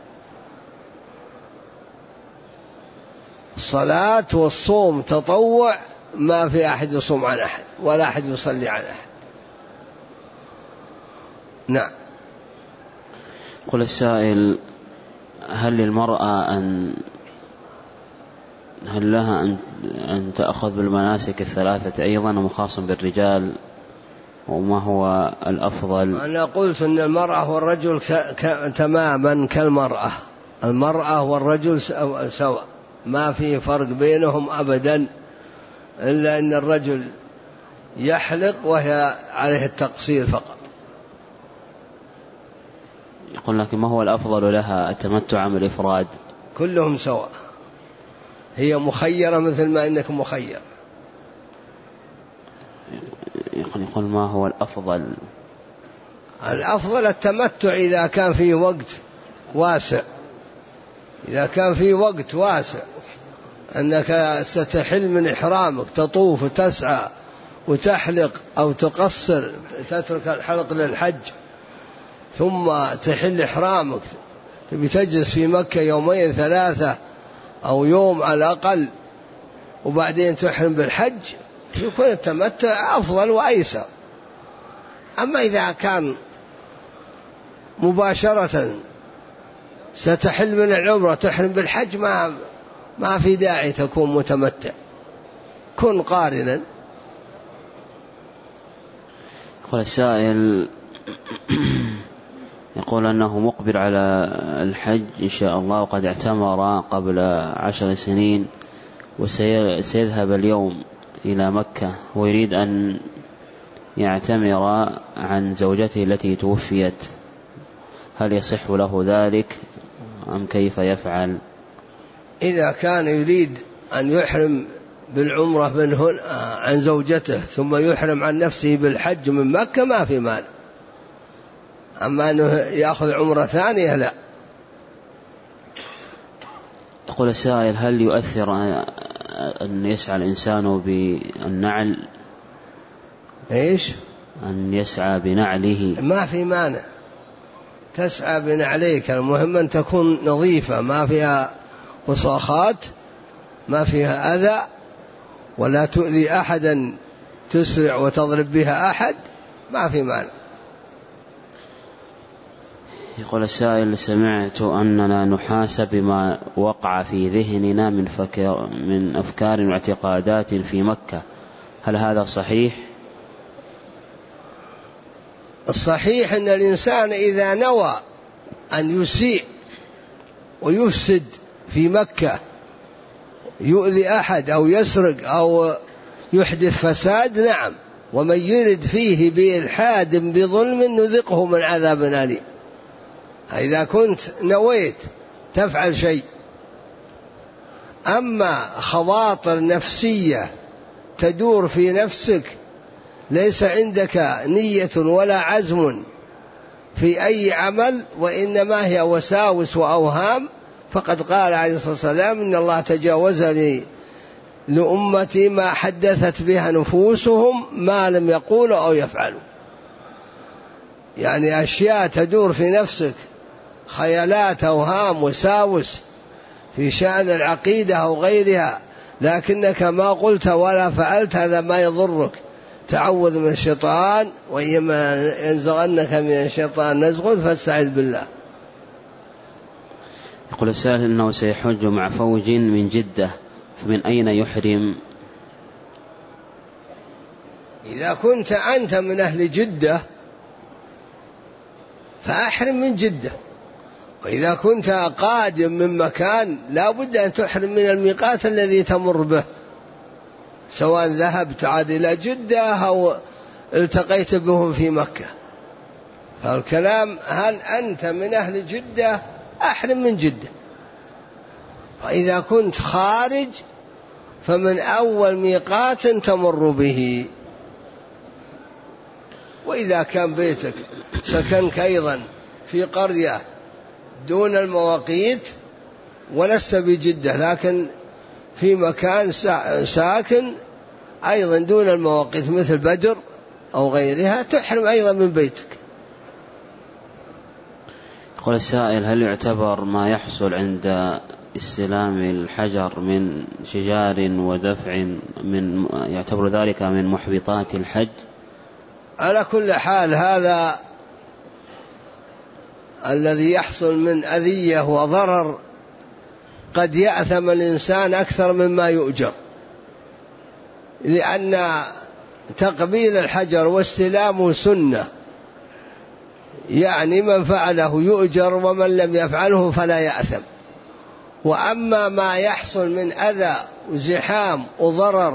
الصلاة والصوم تطوع ما في أحد يصوم عن أحد ولا أحد يصلي عن أحد. نعم. قل السائل: هل للمرأة أن هل لها أن أن تأخذ بالمناسك الثلاثة أيضا ومخاص بالرجال، وما هو الأفضل؟ أنا قلت أن المرأة والرجل ك... ك... تماما كالمرأة، المرأة والرجل سواء، ما في فرق بينهم أبدا، إلا أن الرجل يحلق وهي عليه التقصير فقط. يقول: لكن ما هو الأفضل لها، التمتع أم الإفراد؟ كلهم سواء، هي مخيرة مثل ما إنك مخير. يقول: ما هو الأفضل؟ الأفضل التمتع إذا كان فيه وقت واسع، إذا كان فيه وقت واسع أنك ستحل من إحرامك، تطوف وتسعى وتحلق أو تقصر، تترك الحلق للحج ثم تحل إحرامك، تبي تجلس في مكة يومين ثلاثة أو يوم على الأقل وبعدين تحرم بالحج، يكون التمتع أفضل وأيسر. أما إذا كان مباشرة ستحل من العمرة تحرم بالحج ما ما في داعي تكون متمتع، كن قارنا. يقول السائل: يقول أنه مقبل على الحج إن شاء الله، وقد اعتمر قبل عشر سنين وسيذهب اليوم إلى مكة، ويريد أن يعتمر عن زوجته التي توفيت، هل يصح له ذلك أم كيف يفعل؟ إذا كان يريد أن يحرم بالعمرة من هنا عن زوجته ثم يحرم عن نفسه بالحج من مكة ما في مانع، أما أنه يأخذ عمرة ثانية لا. يقول السائل: هل يؤثر أن يسعى الإنسان بالنعل؟ إيش؟ أن يسعى بنعله؟ ما في مانع، تسعى بنعليك، المهم أن تكون نظيفة ما فيها وساخات، ما فيها أذى، ولا تؤذي أحدا تسرع وتضرب بها أحد، ما في مانع. يقول السائل: سمعت أننا نحاسب بما وقع في ذهننا من, فكر من أفكار واعتقادات في مكة، هل هذا صحيح؟ الصحيح أن الإنسان إذا نوى أن يسيء ويفسد في مكة، يؤذي أحد أو يسرق أو يحدث فساد، نعم، ومن يرد فيه بإلحاد بظلم نذقه من عذاب أليم. إذا كنت نويت تفعل شيء. أما خواطر نفسية تدور في نفسك ليس عندك نية ولا عزم في أي عمل، وإنما هي وساوس وأوهام، فقد قال عليه الصلاة والسلام: إن الله تجاوز لي لأمتي ما حدثت بها نفوسهم ما لم يقولوا أو يفعلوا. يعني أشياء تدور في نفسك، خيالات، أوهام، وساوس في شأن العقيدة أو غيرها، لكنك ما قلت ولا فعلت، هذا ما يضرك. تعوذ من الشيطان، وإما ينزغنك من الشيطان نزغ فاستعذ بالله. يقول السائل أنه سيحج مع فوج من جدة، فمن أين يحرم؟ إذا كنت أنت من أهل جدة فأحرم من جدة، وإذا كنت قادم من مكان لا بد أن تحرم من الميقات الذي تمر به، سواء ذهبت عاد إلى جدة أو التقيت بهم في مكة. فالكلام هل أنت من أهل جدة أحرم من جدة، وإذا كنت خارج فمن أول ميقات تمر به. وإذا كان بيتك سكنك أيضا في قرية دون المواقيت ولست بجدة لكن في مكان ساكن أيضا دون المواقيت مثل بدر أو غيرها، تحرم أيضا من بيتك. يقول السائل: هل يعتبر ما يحصل عند استلام الحجر من شجار ودفع من يعتبر ذلك من محبطات الحج؟ على كل حال هذا الذي يحصل من أذية وضرر قد يأثم الإنسان أكثر مما يؤجر، لأن تقبيل الحجر واستلامه سنة، يعني من فعله يؤجر ومن لم يفعله فلا يأثم. وأما ما يحصل من أذى وزحام وضرر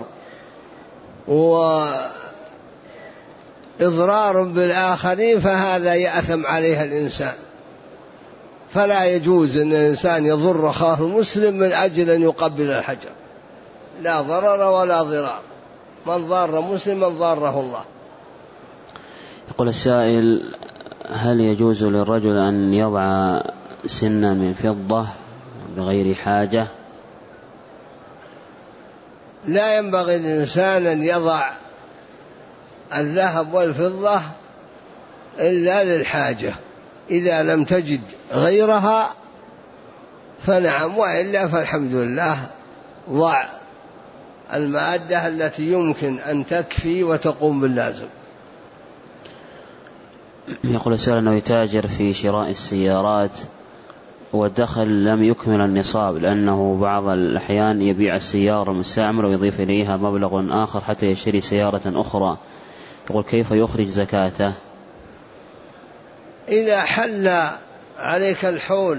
وإضرار بالآخرين فهذا يأثم عليها الإنسان، فلا يجوز أن الإنسان يضر أخاه المسلم من أجل أن يقبل الحجر، لا ضرر ولا ضرار، من ضار مسلما ضاره الله. يقول السائل: هل يجوز للرجل أن يضع سنا من فضة بغير حاجة؟ لا ينبغي للإنسان أن يضع الذهب والفضة إلا للحاجة، إذا لم تجد غيرها فنعم، وإلا فالحمد لله ضع المادة التي يمكن أن تكفي وتقوم باللازم. يقول السائل أنه يتاجر في شراء السيارات والدخل لم يكمل النصاب، لأنه بعض الأحيان يبيع السيارة المستعملة ويضيف إليها مبلغ آخر حتى يشتري سيارة أخرى. يقول: كيف يخرج زكاته؟ إذا حل عليك الحول،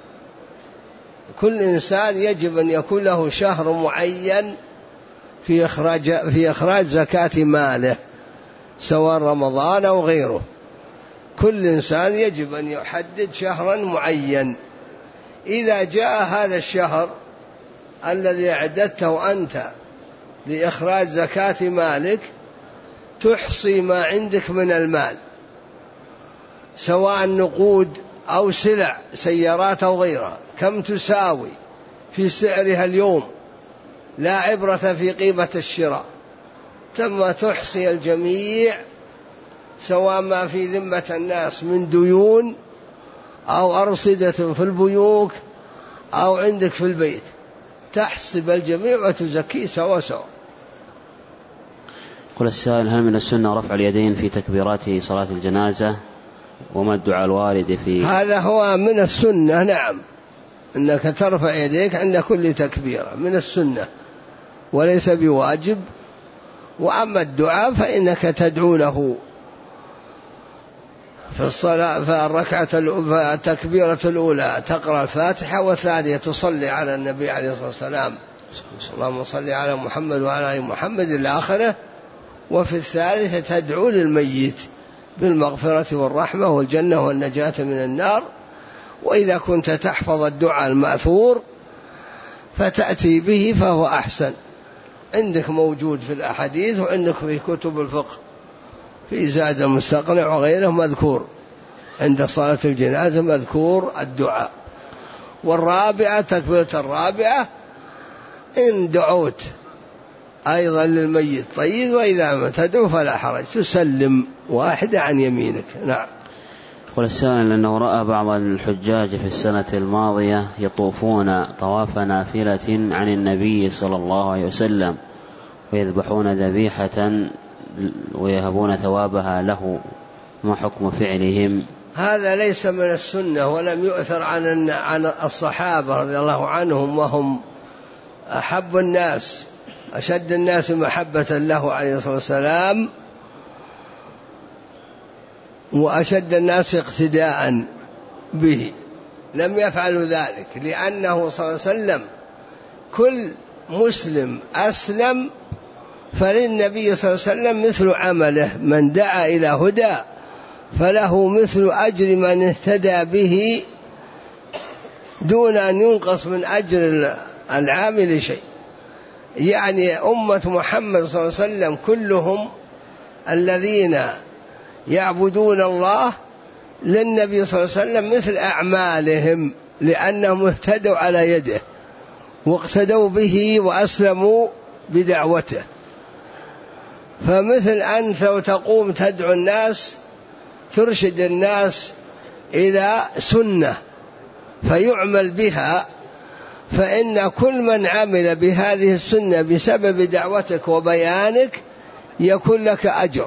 كل إنسان يجب أن يكون له شهر معين في إخراج في إخراج زكاة ماله، سواء رمضان أو غيره. كل إنسان يجب أن يحدد شهرا معين. إذا جاء هذا الشهر الذي أعددته أنت لإخراج زكاة مالك، تحصي ما عندك من المال، سواء نقود أو سلع، سيارات أو غيرها، كم تساوي في سعرها اليوم، لا عبرة في قيمة الشراء، ثم تحصي الجميع، سواء ما في ذمة الناس من ديون أو أرصدة في البيوت أو عندك في البيت، تحسب الجميع وتزكي سوا سوا. يقول السائل: هل من السنة رفع اليدين في تكبيرات صلاة الجنازة؟ وما الدعاء الوارد في هذا؟ هو من السنة، نعم، أنك ترفع يديك عند كل تكبيرة، من السنة وليس بواجب. وأما الدعاء فإنك تدعو له في الصلاة، في الركعة التكبيرة الأولى تقرأ الفاتحة، والثانية تصلي على النبي عليه الصلاة والسلام، اللهم صل على محمد وعلى آل محمد إلى آخره. وفي الثالثة تدعو للميت بالمغفرة والرحمة والجنة والنجاة من النار. وإذا كنت تحفظ الدعاء المأثور فتأتي به فهو أحسن، عندك موجود في الأحاديث وعندك في كتب الفقه، في زاد المستقنع وغيره مذكور، عند صلاة الجنازة مذكور الدعاء. والرابعة تكبيرة الرابعة إن دعوت أيضا للميت طيب، وإذا ما تدعو فلا حرج، تسلم واحدة عن يمينك. نعم. يقول السائل أنه رأى بعض الحجاج في السنة الماضية يطوفون طواف نافلة عن النبي صلى الله عليه وسلم ويذبحون ذبيحة ويهبون ثوابها له، ما حكم فعلهم؟ هذا ليس من السنة ولم يؤثر عن عن الصحابة رضي الله عنهم، وهم أحب الناس أشد الناس محبة له عليه الصلاة والسلام، وأشد الناس اقتداء به. لم يفعلوا ذلك لأنه صلى الله عليه وسلم كل مسلم أسلم فللنبي صلى الله عليه وسلم مثل عمله، من دعا إلى هدى فله مثل أجر من اهتدى به دون أن ينقص من أجر العامل شيء. يعني أمة محمد صلى الله عليه وسلم كلهم الذين يعبدون الله للنبي صلى الله عليه وسلم مثل أعمالهم، لأنهم اهتدوا على يده واقتدوا به وأسلموا بدعوته. فمثل أنت لو تقوم تدعو الناس ترشد الناس إلى سنة فيعمل بها، فإن كل من عمل بهذه السنة بسبب دعوتك وبيانك يكون لك أجر.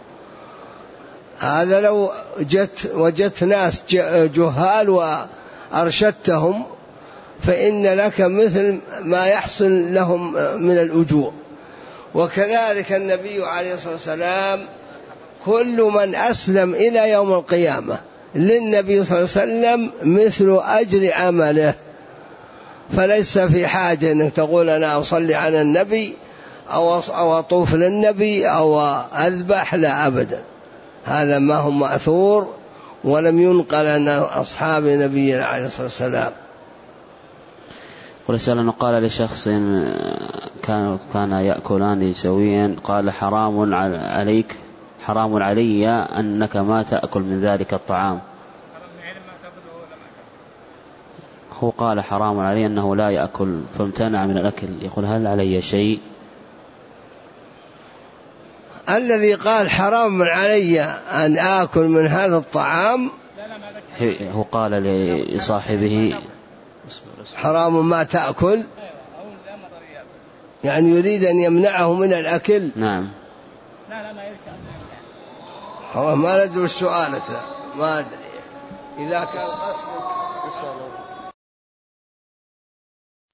هذا لو جت وجدت ناس جهال وأرشدتهم فإن لك مثل ما يحصل لهم من الأجور. وكذلك النبي عليه الصلاة والسلام كل من أسلم إلى يوم القيامة للنبي صلى الله عليه وسلم مثل أجر عمله، فليس في حاجة أنك تقول أنا أصلي على النبي أو أطوف للنبي أو أذبح، لا أبدا، هذا ما هو مأثور ولم ينقل عن أصحاب نبينا عليه الصلاة والسلام. ورسالة قال لشخص كان كان يأكلان سويا، قال حرام عليك حرام علي أنك ما تأكل من ذلك الطعام. هو قال حرام علي أنه لا يأكل فامتنع من الأكل، يقول هل علي شيء؟ الذي قال حرام علي أن آكل من هذا الطعام هو قال لصاحبه حرام ما تأكل، يعني يريد أن يمنعه من الأكل. نعم. لا لا ما يرشى هو ما ندري سؤالك، ما أدري إذا كان قصدك